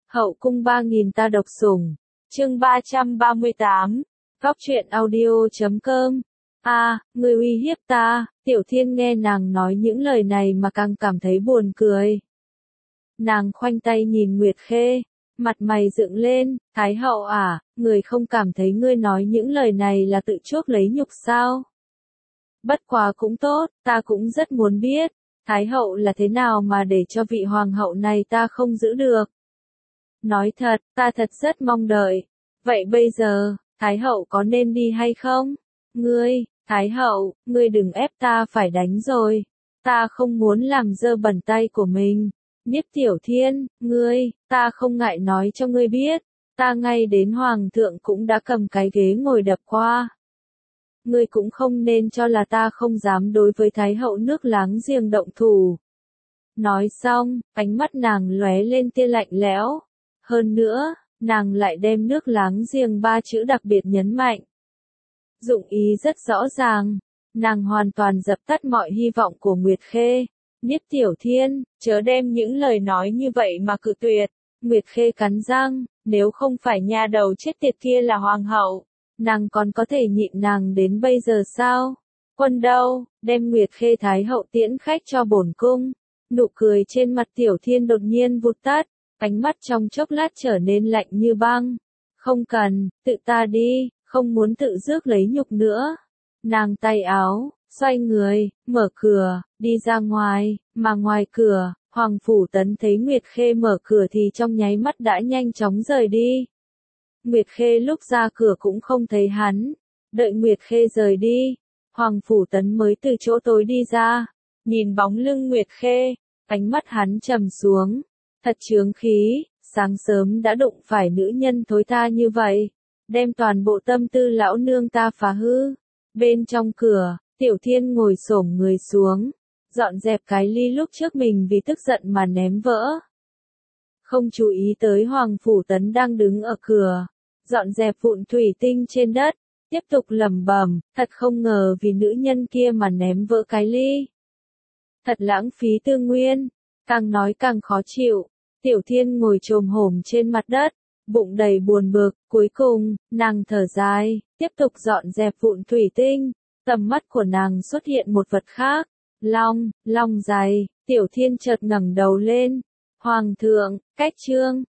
Hậu cung 3000 ta độc sủng. Chương 338. Góc truyện audio.com. Ngươi uy hiếp ta. Tiểu Thiên nghe nàng nói những lời này mà càng cảm thấy buồn cười. Nàng khoanh tay nhìn Nguyệt Khê, mặt mày dựng lên, Thái hậu à, người không cảm thấy ngươi nói những lời này là tự chuốc lấy nhục sao? Bất quá cũng tốt, ta cũng rất muốn biết, Thái hậu là thế nào mà để cho vị hoàng hậu này ta không giữ được. Nói thật, ta thật rất mong đợi. Vậy bây giờ, Thái hậu có nên đi hay không? Thái hậu, ngươi đừng ép ta phải đánh rồi. Ta không muốn làm dơ bẩn tay của mình. Niếp Tiểu Thiên, ta không ngại nói cho ngươi biết. Ta ngay đến hoàng thượng cũng đã cầm cái ghế ngồi đập qua. Ngươi cũng không nên cho là ta không dám đối với Thái hậu nước láng giềng động thủ. Nói xong, ánh mắt nàng lóe lên tia lạnh lẽo. Hơn nữa, nàng lại đem nước láng giềng 3 chữ đặc biệt nhấn mạnh. Dụng ý rất rõ ràng, nàng hoàn toàn dập tắt mọi hy vọng của Nguyệt Khê. Niếp Tiểu Thiên, chớ đem những lời nói như vậy mà cự tuyệt. Nguyệt Khê cắn răng, nếu không phải nha đầu chết tiệt kia là hoàng hậu, nàng còn có thể nhịn nàng đến bây giờ sao? Quân đâu, đem Nguyệt Khê Thái hậu tiễn khách cho bổn cung. Nụ cười trên mặt Tiểu Thiên đột nhiên vụt tắt, ánh mắt trong chốc lát trở nên lạnh như băng. Không cần, tự ta đi, không muốn tự rước lấy nhục nữa. Nàng tay áo, xoay người, mở cửa, đi ra ngoài, mà ngoài cửa, Hoàng Phủ Tấn thấy Nguyệt Khê mở cửa thì trong nháy mắt đã nhanh chóng rời đi. Nguyệt Khê lúc ra cửa cũng không thấy hắn, đợi Nguyệt Khê rời đi, Hoàng Phủ Tấn mới từ chỗ tối đi ra, nhìn bóng lưng Nguyệt Khê, ánh mắt hắn trầm xuống, thật chướng khí, sáng sớm đã đụng phải nữ nhân thối tha như vậy, đem toàn bộ tâm tư lão nương ta phá hư. Bên trong cửa, Tiểu Thiên ngồi xổm người xuống, dọn dẹp cái ly lúc trước mình vì tức giận mà ném vỡ. Không chú ý tới Hoàng Phủ Tấn đang đứng ở cửa, dọn dẹp vụn thủy tinh trên đất, tiếp tục lẩm bẩm, thật không ngờ vì nữ nhân kia mà ném vỡ cái ly. Thật lãng phí tư nguyên, càng nói càng khó chịu. Tiểu Thiên ngồi chồm hổm trên mặt đất, bụng đầy buồn bực, cuối cùng, nàng thở dài, tiếp tục dọn dẹp vụn thủy tinh, tầm mắt của nàng xuất hiện một vật khác, long giày. Tiểu Thiên chợt ngẩng đầu lên, Hoàng thượng, cách chương,